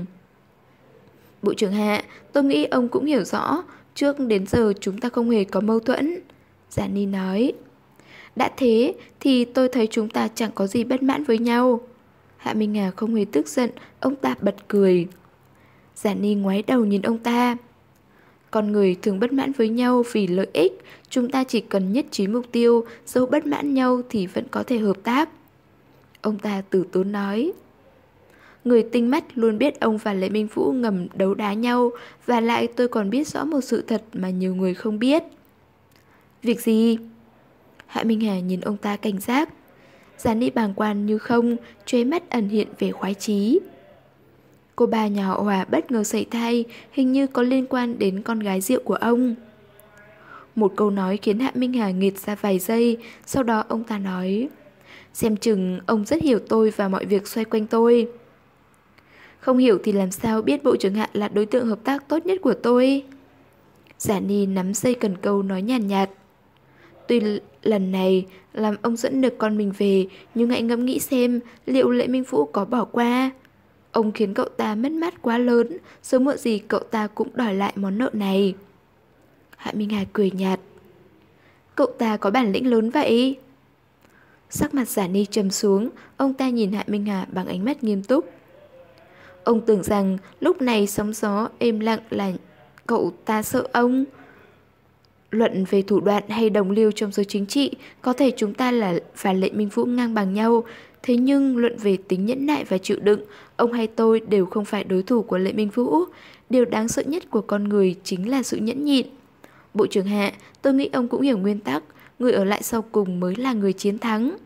Bộ trưởng Hạ, tôi nghĩ ông cũng hiểu rõ, trước đến giờ chúng ta không hề có mâu thuẫn. Giả Ni nói. Đã thế thì tôi thấy chúng ta chẳng có gì bất mãn với nhau. Hạ Minh Hà không hề tức giận, ông ta bật cười. Giả Ni ngoái đầu nhìn ông ta. Con người thường bất mãn với nhau vì lợi ích, chúng ta chỉ cần nhất trí mục tiêu, dẫu bất mãn nhau thì vẫn có thể hợp tác. Ông ta từ tốn nói. Người tinh mắt luôn biết ông và Lệ Minh Vũ ngầm đấu đá nhau, và lại tôi còn biết rõ một sự thật mà nhiều người không biết. Việc gì? Hạ Minh Hà nhìn ông ta cảnh giác. Giả Ni bàng quan như không, chóe mắt ẩn hiện vẻ khoái chí. Cô bà nhà họ Hòa bất ngờ sảy thai, hình như có liên quan đến con gái rượu của ông. Một câu nói khiến Hạ Minh Hà nghệt ra vài giây, sau đó ông ta nói. Xem chừng ông rất hiểu tôi và mọi việc xoay quanh tôi. Không hiểu thì làm sao biết Bộ trưởng Hạ là đối tượng hợp tác tốt nhất của tôi? Giả Ni nắm dây cần câu nói nhàn nhạt, nhạt. Tuy lần này làm ông dẫn được con mình về, nhưng hãy ngẫm nghĩ xem liệu Lệ Minh Vũ có bỏ qua. Ông khiến cậu ta mất mát quá lớn, sớm muộn gì cậu ta cũng đòi lại món nợ này. Hạ Minh Hà cười nhạt. Cậu ta có bản lĩnh lớn vậy? Sắc mặt Giả Ni trầm xuống, ông ta nhìn Hạ Minh Hà bằng ánh mắt nghiêm túc. Ông tưởng rằng lúc này sóng gió êm lặng là cậu ta sợ ông. Luận về thủ đoạn hay đồng liêu trong giới chính trị, có thể chúng ta là và Lệ Minh Vũ ngang bằng nhau. Thế nhưng luận về tính nhẫn nại và chịu đựng, ông hay tôi đều không phải đối thủ của Lệ Minh Vũ. Điều đáng sợ nhất của con người chính là sự nhẫn nhịn. Bộ trưởng Hạ, tôi nghĩ ông cũng hiểu nguyên tắc, người ở lại sau cùng mới là người chiến thắng.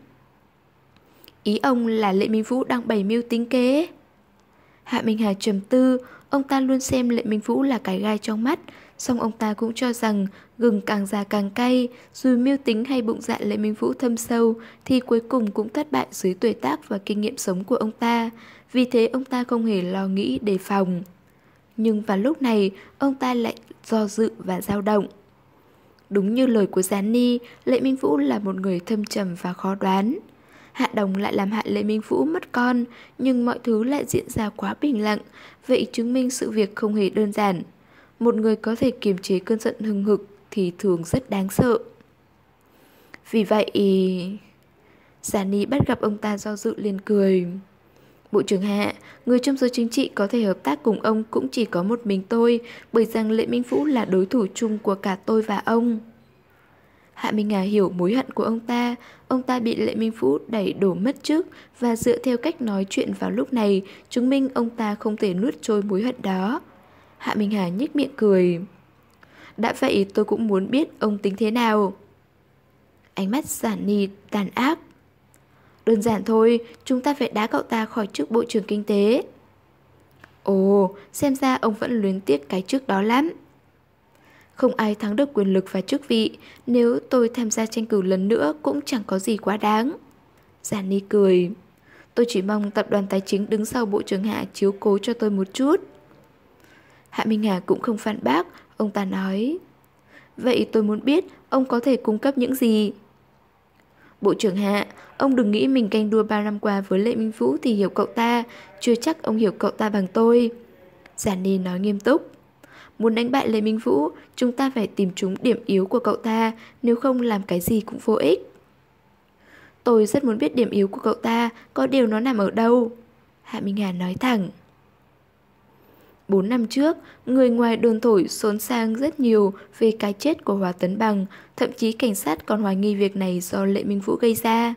Ý ông là Lệ Minh Vũ đang bày mưu tính kế? Hạ Minh Hà trầm tư, ông ta luôn xem Lệ Minh Vũ là cái gai trong mắt, song ông ta cũng cho rằng gừng càng già càng cay, dù mưu tính hay bụng dạ Lệ Minh Vũ thâm sâu thì cuối cùng cũng thất bại dưới tuổi tác và kinh nghiệm sống của ông ta, vì thế ông ta không hề lo nghĩ đề phòng. Nhưng vào lúc này, ông ta lại do dự và dao động. Đúng như lời của Gián Ni, Lệ Minh Vũ là một người thâm trầm và khó đoán. Hạ Đồng lại làm hại Lệ Minh Vũ mất con, nhưng mọi thứ lại diễn ra quá bình lặng, vậy chứng minh sự việc không hề đơn giản. Một người có thể kiềm chế cơn giận hừng hực thì thường rất đáng sợ. Vì vậy... Giả Ni bắt gặp ông ta do dự liền cười. Bộ trưởng Hạ, người trong giới chính trị có thể hợp tác cùng ông cũng chỉ có một mình tôi, bởi rằng Lệ Minh Vũ là đối thủ chung của cả tôi và ông. Hạ Minh Hà hiểu mối hận của ông ta, ông ta bị Lệ Minh Vũ đẩy đổ mất chức và dựa theo cách nói chuyện vào lúc này, chứng minh ông ta không thể nuốt trôi mối hận đó. Hạ Minh Hà nhếch miệng cười. Đã vậy tôi cũng muốn biết ông tính thế nào. Ánh mắt Giả Ni tàn ác. Đơn giản thôi, chúng ta phải đá cậu ta khỏi chức Bộ trưởng Kinh tế. Ồ, xem ra ông vẫn luyến tiếc cái chức đó lắm. Không ai thắng được quyền lực và chức vị, nếu tôi tham gia tranh cử lần nữa cũng chẳng có gì quá đáng. Giả Ni cười. Tôi chỉ mong tập đoàn tài chính đứng sau Bộ trưởng Hạ chiếu cố cho tôi một chút. Hạ Minh Hà cũng không phản bác, ông ta nói. Vậy tôi muốn biết ông có thể cung cấp những gì? Bộ trưởng Hạ, ông đừng nghĩ mình canh đua ba năm qua với Lệ Minh Vũ thì hiểu cậu ta, chưa chắc ông hiểu cậu ta bằng tôi. Giả Ni nói nghiêm túc. Muốn đánh bại Lệ Minh Vũ, chúng ta phải tìm trúng điểm yếu của cậu ta, nếu không làm cái gì cũng vô ích. Tôi rất muốn biết điểm yếu của cậu ta, có điều nó nằm ở đâu? Hạ Minh Hà nói thẳng. Bốn năm trước, người ngoài đồn thổi xôn xang rất nhiều về cái chết của Hòa Tấn Bằng, thậm chí cảnh sát còn hoài nghi việc này do Lệ Minh Vũ gây ra.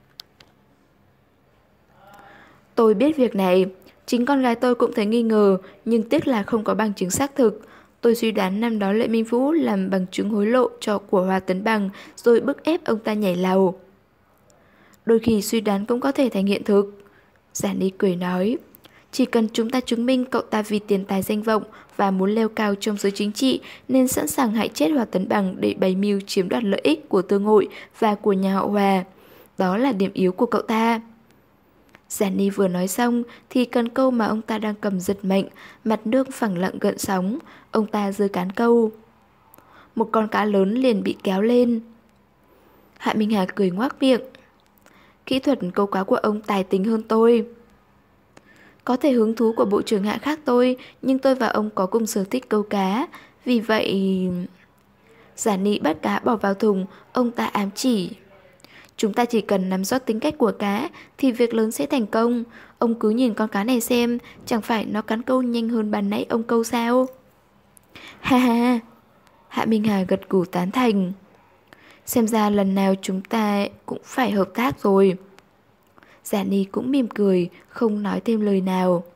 Tôi biết việc này, chính con gái tôi cũng thấy nghi ngờ, nhưng tiếc là không có bằng chứng xác thực. Tôi suy đoán năm đó Lệ Minh Vũ làm bằng chứng hối lộ cho của Hòa Tấn Bằng rồi bức ép ông ta nhảy lầu. Đôi khi suy đoán cũng có thể thành hiện thực. Giả Ni cười nói. Chỉ cần chúng ta chứng minh cậu ta vì tiền tài danh vọng và muốn leo cao trong giới chính trị nên sẵn sàng hại chết Hòa Tấn Bằng để bày mưu chiếm đoạt lợi ích của Tương Hội và của nhà họ Hòa. Đó là điểm yếu của cậu ta. Giả Ni vừa nói xong thì cần câu mà ông ta đang cầm giật mạnh, mặt nước phẳng lặng gợn sóng. Ông ta giơ cán câu. Một con cá lớn liền bị kéo lên. Hạ Minh Hà cười ngoác miệng. Kỹ thuật câu cá của ông tài tình hơn tôi. Có thể hứng thú của Bộ trưởng Hạ khác tôi, nhưng tôi và ông có cùng sở thích câu cá. Vì vậy... Giả Ni bắt cá bỏ vào thùng, ông ta ám chỉ. Chúng ta chỉ cần nắm rõ tính cách của cá thì việc lớn sẽ thành công. Ông cứ nhìn con cá này xem, chẳng phải nó cắn câu nhanh hơn ban nãy ông câu sao? Ha ha! Hạ Minh Hà gật gù tán thành. Xem ra lần nào chúng ta cũng phải hợp tác rồi. Giả Ni cũng mỉm cười, không nói thêm lời nào.